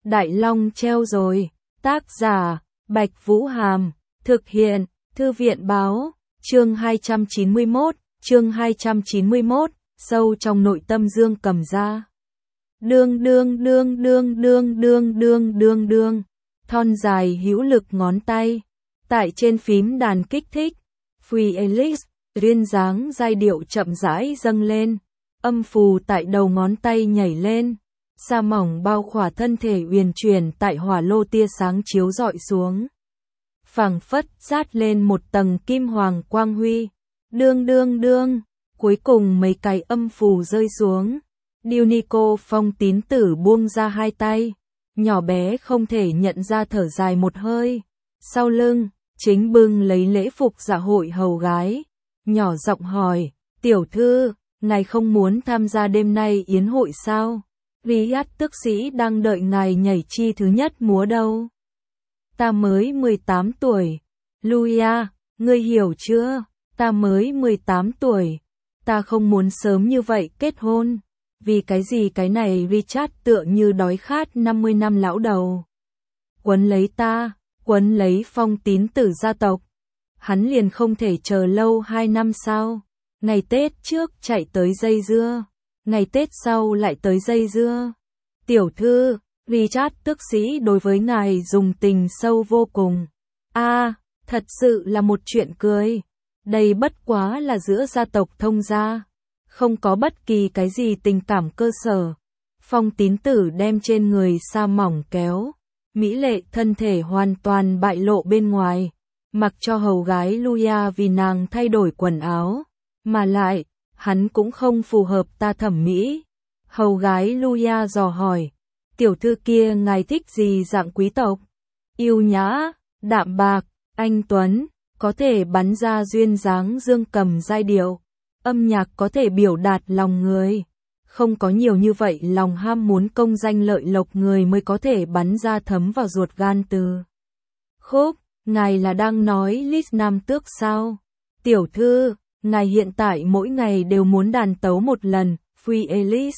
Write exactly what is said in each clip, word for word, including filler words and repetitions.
Đại Long treo rồi. Tác giả, Bạch Vũ Hàm. Thực hiện, Thư viện Báo. Chương hai trăm chín mươi mốt, chương hai trăm chín mươi mốt, sâu trong nội tâm Dương Cầm ra. Đương đương đương đương đương đương đương đương đương. Thon dài hữu lực ngón tay. Tại trên phím đàn kích thích. Free Elix, duyên dáng giai điệu chậm rãi dâng lên. Âm phù tại đầu ngón tay nhảy lên. Sa mỏng bao khỏa thân thể uyển chuyển tại hỏa lô tia sáng chiếu rọi xuống. Phảng phất rát lên một tầng kim hoàng quang huy. Đương đương đương, cuối cùng mấy cái âm phù rơi xuống. Dionico Phong Tín Tử buông ra hai tay, nhỏ bé không thể nhận ra thở dài một hơi. Sau lưng, chính bưng lấy lễ phục dạ hội hầu gái, nhỏ giọng hỏi, tiểu thư, ngài không muốn tham gia đêm nay yến hội sao? Riyad tước sĩ đang đợi ngài nhảy chi thứ nhất múa đâu. Ta mới mười tám tuổi. Luia, ngươi hiểu chưa? Ta mới mười tám tuổi. Ta không muốn sớm như vậy kết hôn. Vì cái gì cái này Richard tựa như đói khát năm mươi năm lão đầu. Quấn lấy ta, quấn lấy Phong Tín Tử gia tộc. Hắn liền không thể chờ lâu hai năm sao? Ngày Tết trước chạy tới dây dưa. Ngày Tết sau lại tới dây dưa. Tiểu thư, Richard tước sĩ đối với ngài dùng tình sâu vô cùng. A, à, thật sự là một chuyện cười. Đây bất quá là giữa gia tộc thông gia. Không có bất kỳ cái gì tình cảm cơ sở. Phong Tín Tử đem trên người sa mỏng kéo. Mỹ lệ thân thể hoàn toàn bại lộ bên ngoài. Mặc cho hầu gái Luia vì nàng thay đổi quần áo. Mà lại, hắn cũng không phù hợp ta thẩm mỹ. Hầu gái Luia dò hỏi. Tiểu thư kia ngài thích gì dạng quý tộc? Yêu nhã, đạm bạc, anh tuấn, có thể bắn ra duyên dáng Dương Cầm giai điệu. Âm nhạc có thể biểu đạt lòng người. Không có nhiều như vậy lòng ham muốn công danh lợi lộc người mới có thể bắn ra thấm vào ruột gan từ. Khúc, ngài là đang nói Lis Nam Tước sao? Tiểu thư, ngài hiện tại mỗi ngày đều muốn đàn tấu một lần, Free Elix.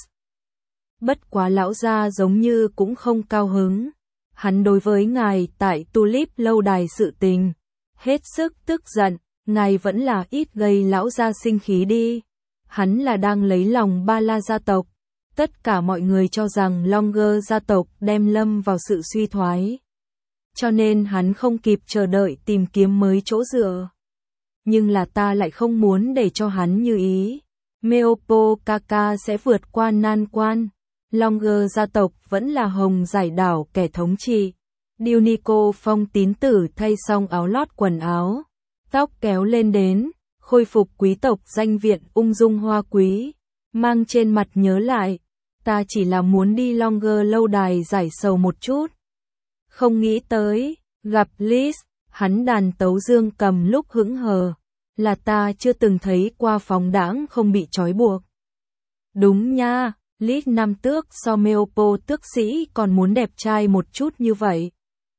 Bất quá lão gia giống như cũng không cao hứng. Hắn đối với ngài tại Tulip lâu đài sự tình. Hết sức tức giận, ngài vẫn là ít gây lão gia sinh khí đi. Hắn là đang lấy lòng Ba La gia tộc. Tất cả mọi người cho rằng Longer gia tộc đem lâm vào sự suy thoái. Cho nên hắn không kịp chờ đợi tìm kiếm mới chỗ dựa. Nhưng là ta lại không muốn để cho hắn như ý. Meopo Kaka sẽ vượt qua nan quan. Longer gia tộc vẫn là Hồng Giải Đảo kẻ thống trị. Dionico Phong Tín Tử thay xong áo lót quần áo. Tóc kéo lên đến, khôi phục quý tộc danh viện ung dung hoa quý. Mang trên mặt nhớ lại, ta chỉ là muốn đi Longer lâu đài giải sầu một chút. Không nghĩ tới, gặp Lis, hắn đàn tấu Dương Cầm lúc hững hờ. Là ta chưa từng thấy qua phóng đãng không bị trói buộc. Đúng nha, Lis Nam Tước so Meopo tước sĩ còn muốn đẹp trai một chút như vậy.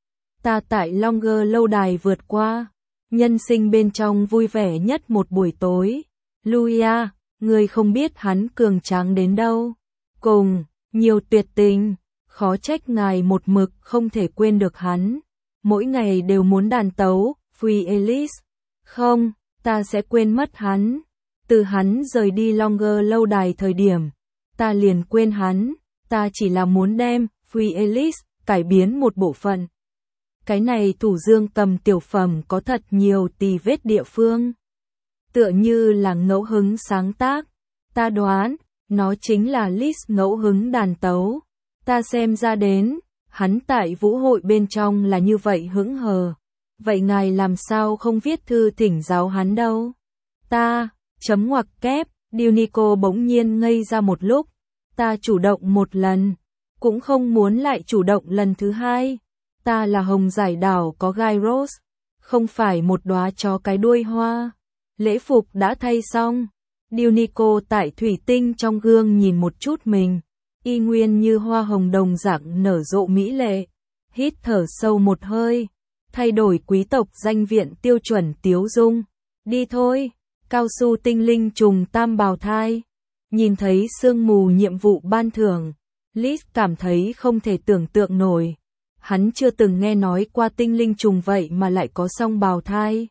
Ta tại Longer lâu đài vượt qua, nhân sinh bên trong vui vẻ nhất một buổi tối. Luia, người không biết hắn cường tráng đến đâu. Cùng, nhiều tuyệt tình, khó trách ngài một mực không thể quên được hắn. Mỗi ngày đều muốn đàn tấu, Free Elix. Không, ta sẽ quên mất hắn. Từ hắn rời đi Longer lâu đài thời điểm, ta liền quên hắn. Ta chỉ là muốn đem Free Elix cải biến một bộ phận. Cái này thủ Dương Cầm tiểu phẩm có thật nhiều tì vết địa phương. Tựa như là ngẫu hứng sáng tác. Ta đoán, nó chính là Lis ngẫu hứng đàn tấu. Ta xem ra đến, hắn tại vũ hội bên trong là như vậy hững hờ. Vậy ngài làm sao không viết thư thỉnh giáo hắn đâu? Ta, chấm ngoặc kép, Dionico bỗng nhiên ngây ra một lúc. Ta chủ động một lần, cũng không muốn lại chủ động lần thứ hai. Ta là Hồng Giải Đảo có gai rose, không phải một đóa chó cái đuôi hoa. Lễ phục đã thay xong. Dionico tại thủy tinh trong gương nhìn một chút mình, y nguyên như hoa hồng đồng dạng nở rộ mỹ lệ. Hít thở sâu một hơi, thay đổi quý tộc danh viện tiêu chuẩn tiếu dung. Đi thôi, cao su tinh linh trùng tam bào thai. Nhìn thấy sương mù nhiệm vụ ban thưởng, Liz cảm thấy không thể tưởng tượng nổi. Hắn chưa từng nghe nói qua tinh linh trùng vậy mà lại có song bào thai.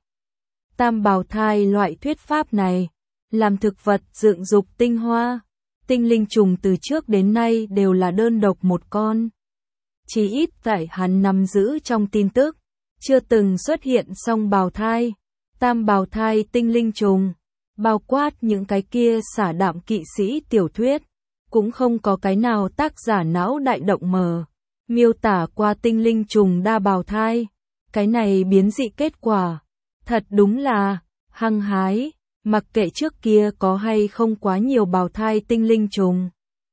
Tam bào thai loại thuyết pháp này, làm thực vật dựng dục tinh hoa. Tinh linh trùng từ trước đến nay đều là đơn độc một con. Chỉ ít tại hắn nắm giữ trong tin tức, chưa từng xuất hiện song bào thai, tam bào thai tinh linh trùng, bao quát những cái kia xả đạm kỵ sĩ tiểu thuyết, cũng không có cái nào tác giả não đại động mờ, miêu tả qua tinh linh trùng đa bào thai. Cái này biến dị kết quả, thật đúng là hăng hái, mặc kệ trước kia có hay không quá nhiều bào thai tinh linh trùng.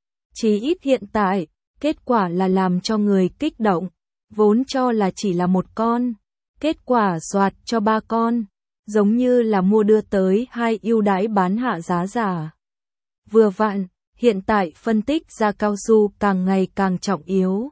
Chỉ ít hiện tại, kết quả là làm cho người kích động, vốn cho là chỉ là một con, kết quả soạt cho ba con, giống như là mua đưa tới hai ưu đãi bán hạ giá giả. Vừa vặn, hiện tại phân tích ra cao su càng ngày càng trọng yếu.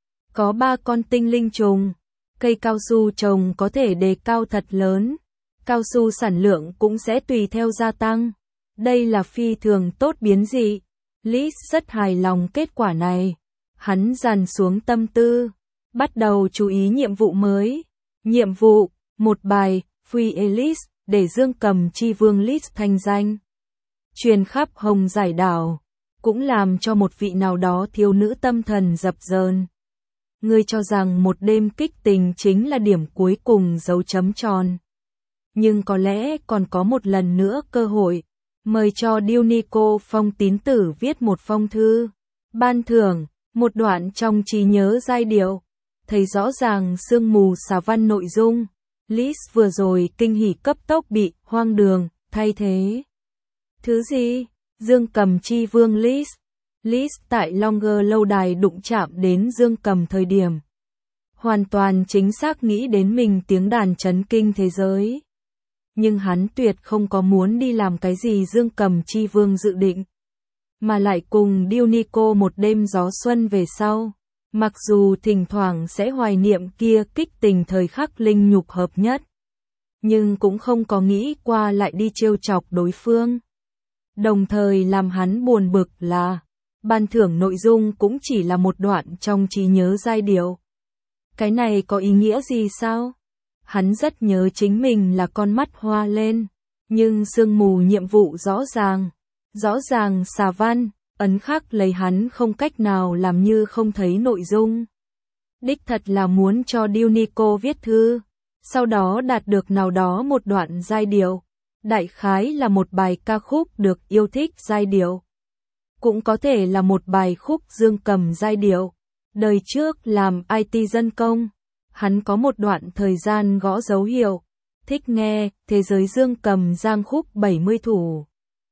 Có ba con tinh linh trùng, cây cao su trồng có thể đề cao thật lớn, cao su sản lượng cũng sẽ tùy theo gia tăng. Đây là phi thường tốt biến dị. Liz rất hài lòng kết quả này. Hắn dàn xuống tâm tư, bắt đầu chú ý nhiệm vụ mới. Nhiệm vụ, một bài, Free Alice, để Dương Cầm Chi Vương Liz thanh danh truyền khắp Hồng Giải đảo, cũng làm cho một vị nào đó thiếu nữ tâm thần dập dờn. Ngươi cho rằng một đêm kích tình chính là điểm cuối cùng dấu chấm tròn. Nhưng có lẽ còn có một lần nữa cơ hội, mời cho Dionico Phong tín tử viết một phong thư. Ban thưởng, một đoạn trong trí nhớ giai điệu, thấy rõ ràng sương mù xà văn nội dung. Liz vừa rồi kinh hỉ cấp tốc bị hoang đường thay thế. Thứ gì? Dương Cầm Chi Vương Liz. Liz tại Longer lâu đài đụng chạm đến Dương Cầm thời điểm, hoàn toàn chính xác nghĩ đến mình tiếng đàn chấn kinh thế giới. Nhưng hắn tuyệt không có muốn đi làm cái gì Dương Cầm Chi Vương dự định, mà lại cùng Dionico một đêm gió xuân về sau. Mặc dù thỉnh thoảng sẽ hoài niệm kia kích tình thời khắc linh nhục hợp nhất, nhưng cũng không có nghĩ qua lại đi trêu chọc đối phương. Đồng thời làm hắn buồn bực là, ban thưởng nội dung cũng chỉ là một đoạn trong trí nhớ giai điệu. Cái này có ý nghĩa gì sao? Hắn rất nhớ chính mình là con mắt hoa lên, nhưng sương mù nhiệm vụ rõ ràng, rõ ràng xà văn, ấn khắc lấy hắn không cách nào làm như không thấy nội dung. Đích thật là muốn cho Dionico viết thư, sau đó đạt được nào đó một đoạn giai điệu, đại khái là một bài ca khúc được yêu thích giai điệu. Cũng có thể là một bài khúc Dương Cầm giai điệu. Đời trước làm i tê dân công, hắn có một đoạn thời gian gõ dấu hiệu, thích nghe Thế giới Dương Cầm giang khúc bảy mươi thủ.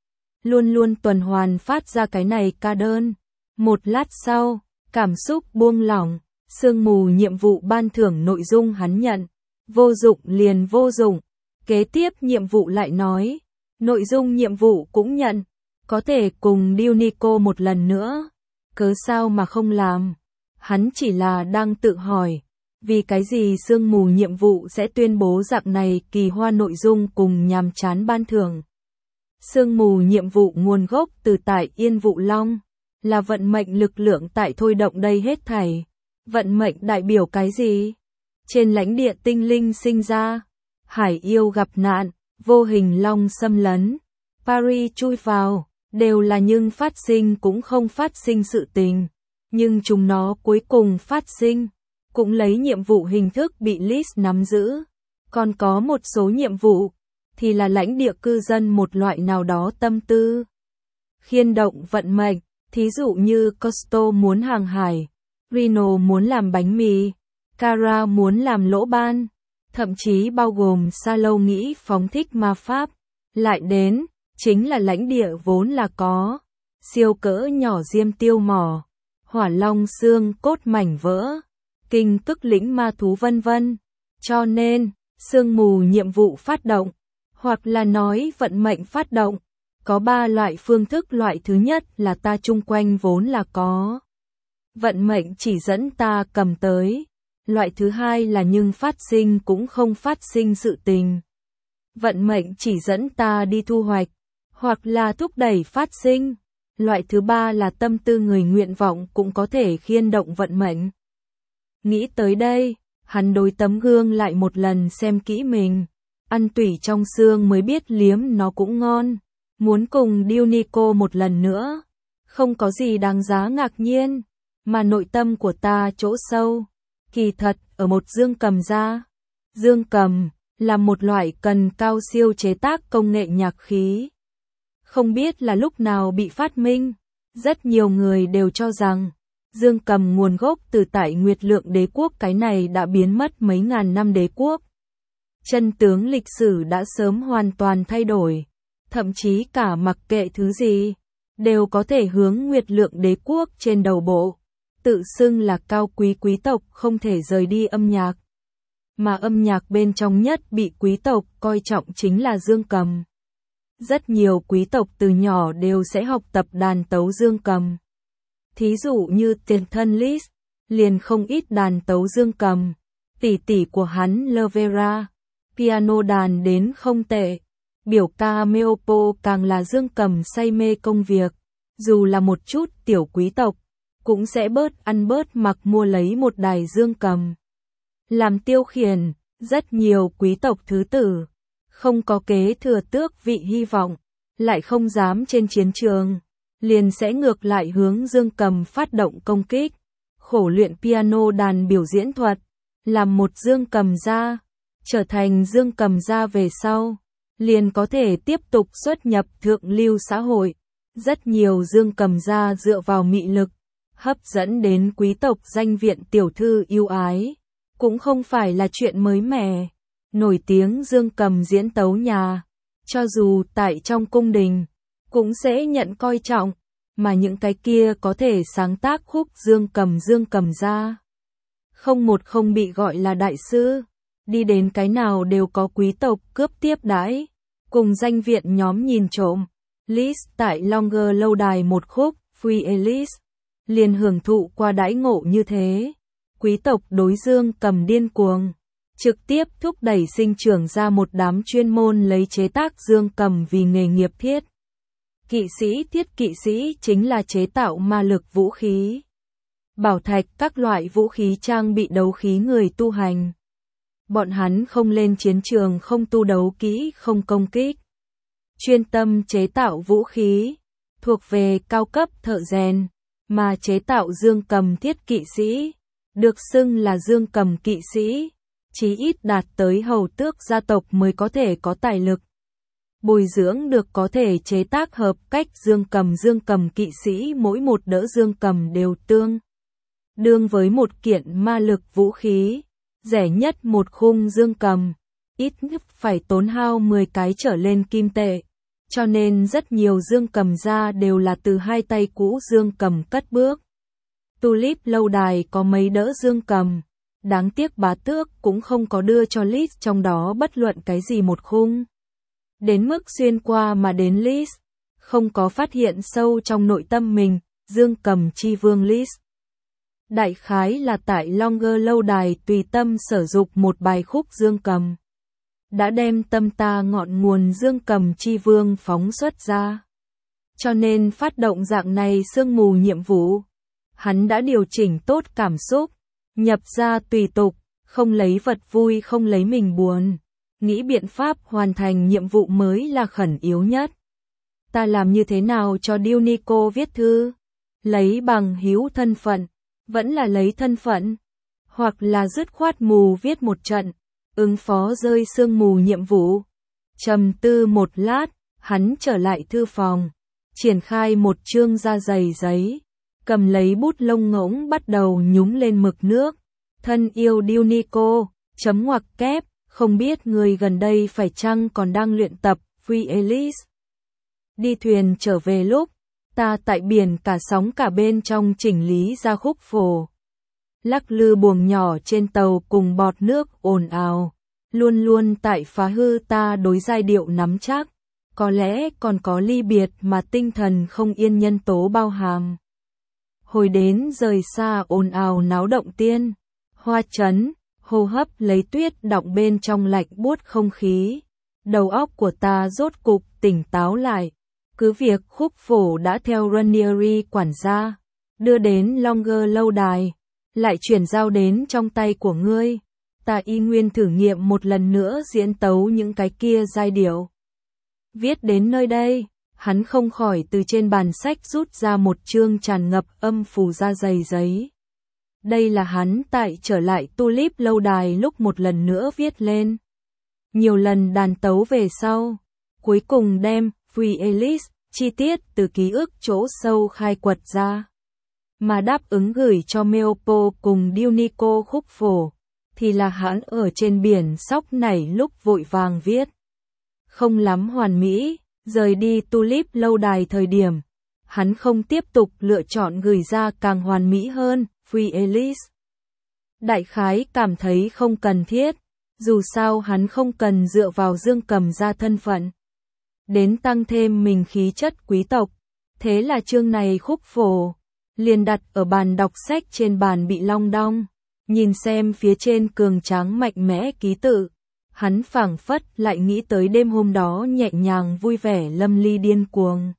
Luôn luôn tuần hoàn phát ra cái này ca đơn. Một lát sau, cảm xúc buông lỏng, sương mù nhiệm vụ ban thưởng nội dung hắn nhận. Vô dụng liền vô dụng. Kế tiếp nhiệm vụ lại nói, nội dung nhiệm vụ cũng nhận, có thể cùng Dionico một lần nữa. Cớ sao mà không làm? Hắn chỉ là đang tự hỏi, vì cái gì sương mù nhiệm vụ sẽ tuyên bố dạng này kỳ hoa nội dung cùng nhàm chán ban thưởng. Sương mù nhiệm vụ nguồn gốc từ tại Yên Vụ Long, là vận mệnh lực lượng tại thôi động đây hết thảy. Vận mệnh đại biểu cái gì? Trên lãnh địa tinh linh sinh ra, hải yêu gặp nạn, vô hình long xâm lấn, Paris chui vào, đều là nhưng phát sinh cũng không phát sinh sự tình. Nhưng chúng nó cuối cùng phát sinh, cũng lấy nhiệm vụ hình thức bị Liz nắm giữ. Còn có một số nhiệm vụ, thì là lãnh địa cư dân một loại nào đó tâm tư. Khiên động vận mệnh, thí dụ như Costo muốn hàng hải, Reno muốn làm bánh mì, Cara muốn làm lỗ ban, thậm chí bao gồm Salo nghĩ phóng thích ma pháp. Lại đến, chính là lãnh địa vốn là có, siêu cỡ nhỏ diêm tiêu mỏ, hỏa long xương cốt mảnh vỡ, kinh tức lĩnh ma thú vân vân. Cho nên, sương mù nhiệm vụ phát động, hoặc là nói vận mệnh phát động, có ba loại phương thức. Loại thứ nhất là ta chung quanh vốn là có, vận mệnh chỉ dẫn ta cầm tới. Loại thứ hai là nhưng phát sinh cũng không phát sinh sự tình, vận mệnh chỉ dẫn ta đi thu hoạch, hoặc là thúc đẩy phát sinh. Loại thứ ba là tâm tư người nguyện vọng cũng có thể khiên động vận mệnh. Nghĩ tới đây, hắn đối tấm gương lại một lần xem kỹ mình. Ăn tủy trong xương mới biết liếm nó cũng ngon. Muốn cùng Dionico một lần nữa. Không có gì đáng giá ngạc nhiên. Mà nội tâm của ta chỗ sâu. Kỳ thật, ở một dương cầm da. Dương cầm là một loại cần cao siêu chế tác công nghệ nhạc khí. Không biết là lúc nào bị phát minh. Rất nhiều người đều cho rằng dương cầm nguồn gốc từ tại Nguyệt Lượng đế quốc, cái này đã biến mất mấy ngàn năm đế quốc. Chân tướng lịch sử đã sớm hoàn toàn thay đổi. Thậm chí cả mặc kệ thứ gì, đều có thể hướng Nguyệt Lượng đế quốc trên đầu bộ. Tự xưng là cao quý quý tộc không thể rời đi âm nhạc. Mà âm nhạc bên trong nhất bị quý tộc coi trọng chính là dương cầm. Rất nhiều quý tộc từ nhỏ đều sẽ học tập đàn tấu dương cầm. Thí dụ như tiền thân Liszt, liền không ít đàn tấu dương cầm. Tỷ tỷ của hắn Lovera, piano đàn đến không tệ. Biểu ca Meopo càng là dương cầm say mê công việc. Dù là một chút tiểu quý tộc, cũng sẽ bớt ăn bớt mặc mua lấy một đài dương cầm. Làm tiêu khiển, rất nhiều quý tộc thứ tử, không có kế thừa tước vị hy vọng, lại không dám trên chiến trường, liền sẽ ngược lại hướng dương cầm phát động công kích. Khổ luyện piano đàn biểu diễn thuật, làm một dương cầm gia, trở thành dương cầm gia về sau, liền có thể tiếp tục xuất nhập thượng lưu xã hội. Rất nhiều dương cầm gia dựa vào mị lực, hấp dẫn đến quý tộc danh viện tiểu thư yêu ái, cũng không phải là chuyện mới mẻ. Nổi tiếng dương cầm diễn tấu nhà, cho dù tại trong cung đình, cũng sẽ nhận coi trọng, mà những cái kia có thể sáng tác khúc dương cầm dương cầm ra. Không một không bị gọi là đại sư, đi đến cái nào đều có quý tộc cướp tiếp đãi, cùng danh viện nhóm nhìn trộm. Liszt tại Longer lâu đài một khúc, Free Alice, liền hưởng thụ qua đãi ngộ như thế. Quý tộc đối dương cầm điên cuồng, trực tiếp thúc đẩy sinh trưởng ra một đám chuyên môn lấy chế tác dương cầm vì nghề nghiệp thiết. Kỵ sĩ thiết kỵ sĩ chính là chế tạo ma lực vũ khí, bảo thạch, các loại vũ khí trang bị đấu khí người tu hành. Bọn hắn không lên chiến trường, không tu đấu kỹ, không công kích, chuyên tâm chế tạo vũ khí, thuộc về cao cấp thợ rèn, mà chế tạo dương cầm thiết kỵ sĩ, được xưng là dương cầm kỵ sĩ, chí ít đạt tới hầu tước gia tộc mới có thể có tài lực. Bồi dưỡng được có thể chế tác hợp cách dương cầm dương cầm kỵ sĩ, mỗi một đỡ dương cầm đều tương đương với một kiện ma lực vũ khí, rẻ nhất một khung dương cầm, ít nhất phải tốn hao mười cái trở lên kim tệ. Cho nên rất nhiều dương cầm gia đều là từ hai tay cũ dương cầm cất bước. Tulip lâu đài có mấy đỡ dương cầm, đáng tiếc bá tước cũng không có đưa cho Liszt trong đó bất luận cái gì một khung. Đến mức xuyên qua mà đến Liszt, không có phát hiện sâu trong nội tâm mình, dương cầm chi vương Liszt. Đại khái là tại Longer lâu đài tùy tâm sở dục một bài khúc dương cầm, đã đem tâm ta ngọn nguồn dương cầm chi vương phóng xuất ra. Cho nên phát động dạng này sương mù nhiệm vụ, hắn đã điều chỉnh tốt cảm xúc, nhập ra tùy tục, không lấy vật vui, không lấy mình buồn, nghĩ biện pháp hoàn thành nhiệm vụ mới là khẩn yếu nhất. Ta làm như thế nào cho Dionico viết thư? Lấy bằng hữu thân phận, vẫn là lấy thân phận, hoặc là dứt khoát mù viết một trận, ứng phó rơi sương mù nhiệm vụ. Trầm tư một lát, hắn trở lại thư phòng, triển khai một chương da dày giấy, cầm lấy bút lông ngỗng bắt đầu nhúng lên mực nước. Thân yêu Dionico, chấm ngoặc kép, không biết người gần đây phải chăng còn đang luyện tập Free Alice. Đi thuyền trở về lúc, ta tại biển cả sóng cả bên trong chỉnh lý ra khúc phổ. Lắc lư buồng nhỏ trên tàu cùng bọt nước ồn ào, luôn luôn tại phá hư ta đối giai điệu nắm chắc, có lẽ còn có ly biệt mà tinh thần không yên nhân tố bao hàm. Hồi đến rời xa ồn ào náo động tiên, hoa chấn, hô hấp lấy tuyết đọng bên trong lạnh buốt không khí, đầu óc của ta rốt cục tỉnh táo lại, Cứ việc khúc phổ đã theo Ranieri quản gia, đưa đến Longer lâu đài, lại chuyển giao đến trong tay của ngươi, ta y nguyên thử nghiệm một lần nữa diễn tấu những cái kia giai điệu. Viết đến nơi đây, hắn không khỏi từ trên bàn sách rút ra một chương tràn ngập âm phù da dày giấy. Đây là hắn tại trở lại Tulip lâu đài lúc một lần nữa viết lên. Nhiều lần đàn tấu về sau, cuối cùng đem Free Alice, chi tiết từ ký ức chỗ sâu khai quật ra. Mà đáp ứng gửi cho Meopo cùng Dionico khúc phổ, thì là hắn ở trên biển sóc nảy lúc vội vàng viết. Không lắm hoàn mỹ, rời đi Tulip lâu đài thời điểm, hắn không tiếp tục lựa chọn gửi ra càng hoàn mỹ hơn, Free Alice. Đại khái cảm thấy không cần thiết, dù sao hắn không cần dựa vào Dương Cầm ra thân phận. Đến tăng thêm mình khí chất quý tộc, thế là chương này khúc phổ, liền đặt ở bàn đọc sách trên bàn bị long đong, nhìn xem phía trên cường tráng mạnh mẽ ký tự. Hắn phảng phất lại nghĩ tới đêm hôm đó nhẹ nhàng vui vẻ lâm ly điên cuồng.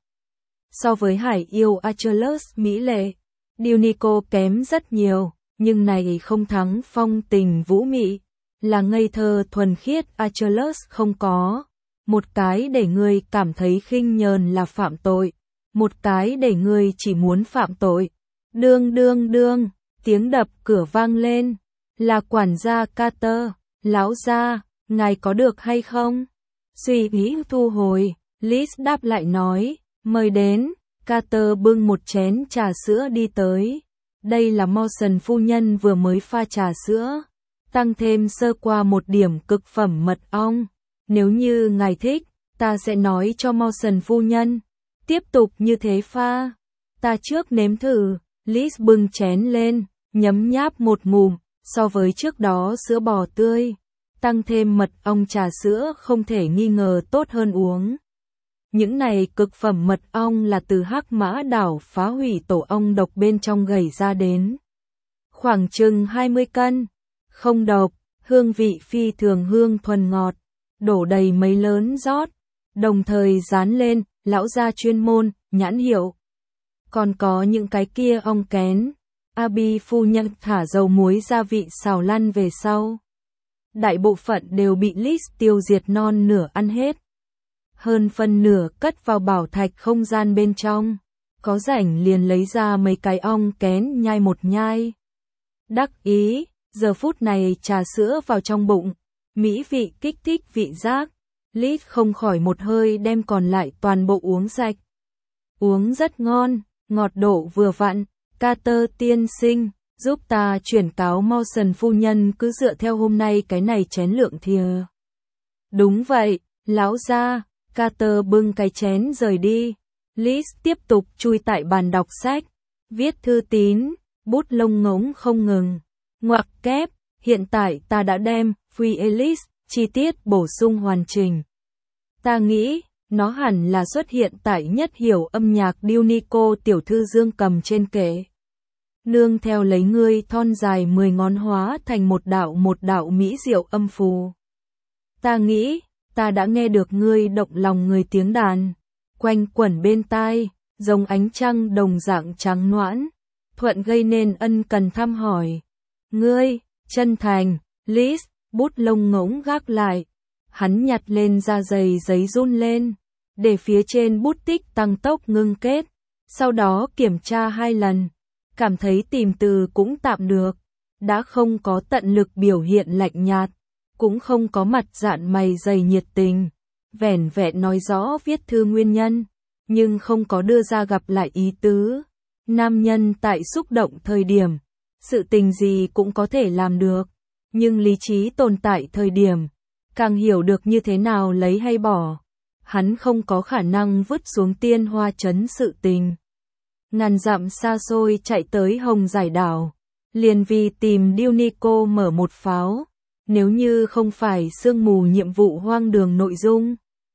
So với Hải yêu Achilles mỹ lệ, Dionico kém rất nhiều, nhưng này không thắng phong tình vũ mị, là ngây thơ thuần khiết Achilles không có. Một cái để ngươi cảm thấy khinh nhờn là phạm tội, một cái để ngươi chỉ muốn phạm tội. Đương đương đương, tiếng đập cửa vang lên, là quản gia Carter, lão gia. Ngài có được hay không? Suy nghĩ thu hồi, Liz đáp lại nói, mời đến. Carter bưng một chén trà sữa đi tới. Đây là Mawson phu nhân vừa mới pha trà sữa, tăng thêm sơ qua một điểm cực phẩm mật ong. Nếu như ngài thích, ta sẽ nói cho Mawson phu nhân, tiếp tục như thế pha. Ta trước nếm thử. Liz bưng chén lên, nhấm nháp một ngụm, so với trước đó sữa bò tươi, tăng thêm mật ong trà sữa không thể nghi ngờ tốt hơn uống. Những này cực phẩm mật ong là từ Hắc Mã đảo phá hủy tổ ong độc bên trong gầy ra đến. Khoảng chừng hai mươi cân, không độc, hương vị phi thường hương thuần ngọt, đổ đầy mấy lớn rót, đồng thời dán lên, lão gia chuyên môn, nhãn hiệu. Còn có những cái kia ong kén, Abi phu nhân thả dầu muối gia vị xào lăn về sau. Đại bộ phận đều bị Liz tiêu diệt non nửa ăn hết. Hơn phân nửa cất vào bảo thạch không gian bên trong. Có rảnh liền lấy ra mấy cái ong kén nhai một nhai. Đắc ý, giờ phút này trà sữa vào trong bụng. Mỹ vị kích thích vị giác. Liz không khỏi một hơi đem còn lại toàn bộ uống sạch. Uống rất ngon, ngọt độ vừa vặn. Carter tiên sinh, giúp ta chuyển cáo Mawson phu nhân cứ dựa theo hôm nay cái này chén lượng thìa. Đúng vậy, lão gia. Carter bưng cái chén rời đi. Liz tiếp tục chui tại bàn đọc sách, viết thư tín, bút lông ngỗng không ngừng. Ngoặc kép, hiện tại ta đã đem Free Alice chi tiết bổ sung hoàn chỉnh. Ta nghĩ, nó hẳn là xuất hiện tại nhất hiểu âm nhạc Dionico tiểu thư Dương Cầm trên kệ. Nương theo lấy ngươi thon dài mười ngón hóa thành một đạo một đạo mỹ diệu âm phù. Ta nghĩ, ta đã nghe được ngươi động lòng người tiếng đàn, quanh quẩn bên tai, giống ánh trăng đồng dạng trắng noãn, thuận gây nên ân cần thăm hỏi. Ngươi, chân thành, Liz, bút lông ngỗng gác lại, hắn nhặt lên da dày giấy run lên, để phía trên bút tích tăng tốc ngưng kết, sau đó kiểm tra hai lần, cảm thấy tìm từ cũng tạm được, đã không có tận lực biểu hiện lạnh nhạt, cũng không có mặt dạn mày dày nhiệt tình, vẻn vẹn nói rõ viết thư nguyên nhân, nhưng không có đưa ra gặp lại ý tứ. Nam nhân tại xúc động thời điểm, sự tình gì cũng có thể làm được, nhưng lý trí tồn tại thời điểm, càng hiểu được như thế nào lấy hay bỏ. Hắn không có khả năng vứt xuống tiên hoa trấn sự tình. Ngàn dặm xa xôi chạy tới Hồng Giải đảo, liền vì tìm Dionico mở một pháo, nếu như không phải sương mù nhiệm vụ hoang đường nội dung.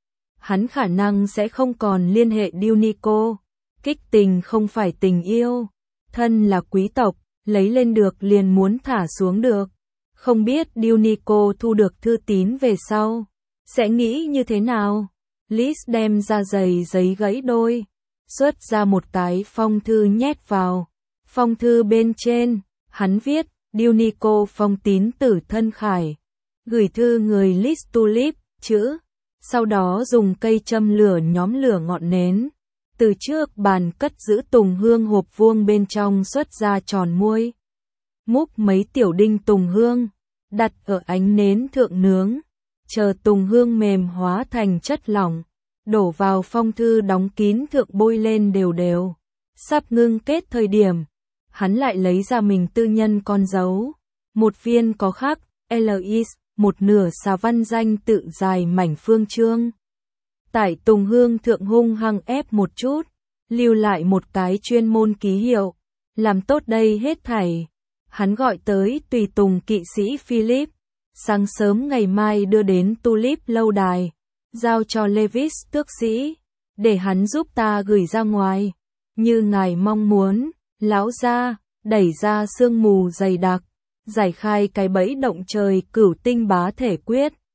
Hắn khả năng sẽ không còn liên hệ Dionico, kích tình không phải tình yêu, thân là quý tộc, lấy lên được liền muốn thả xuống được. Không biết Dionico thu được thư tín về sau, sẽ nghĩ như thế nào? Lis đem ra giày giấy gãy đôi, xuất ra một cái phong thư nhét vào. Phong thư bên trên, hắn viết, Dunico phong tín tử thân khải. Gửi thư người Lis Tulip, chữ. Sau đó dùng cây châm lửa nhóm lửa ngọn nến. Từ trước bàn cất giữ tùng hương hộp vuông bên trong xuất ra tròn muôi. Múc mấy tiểu đinh tùng hương, đặt ở ánh nến thượng nướng. Chờ tùng hương mềm hóa thành chất lỏng, đổ vào phong thư đóng kín thượng bôi lên đều đều. Sắp ngưng kết thời điểm, hắn lại lấy ra mình tư nhân con dấu. Một viên có khắc, Lis, một nửa xà văn danh tự dài mảnh phương chương. Tải tùng hương thượng hung hăng ép một chút, lưu lại một cái chuyên môn ký hiệu. Làm tốt đây hết thảy. Hắn gọi tới tùy tùng kỵ sĩ Philip. Sáng sớm ngày mai đưa đến Tulip lâu đài, giao cho Levis tước sĩ, để hắn giúp ta gửi ra ngoài. Như ngài mong muốn, lão gia, đẩy ra sương mù dày đặc, giải khai cái bẫy động trời cửu tinh bá thể quyết.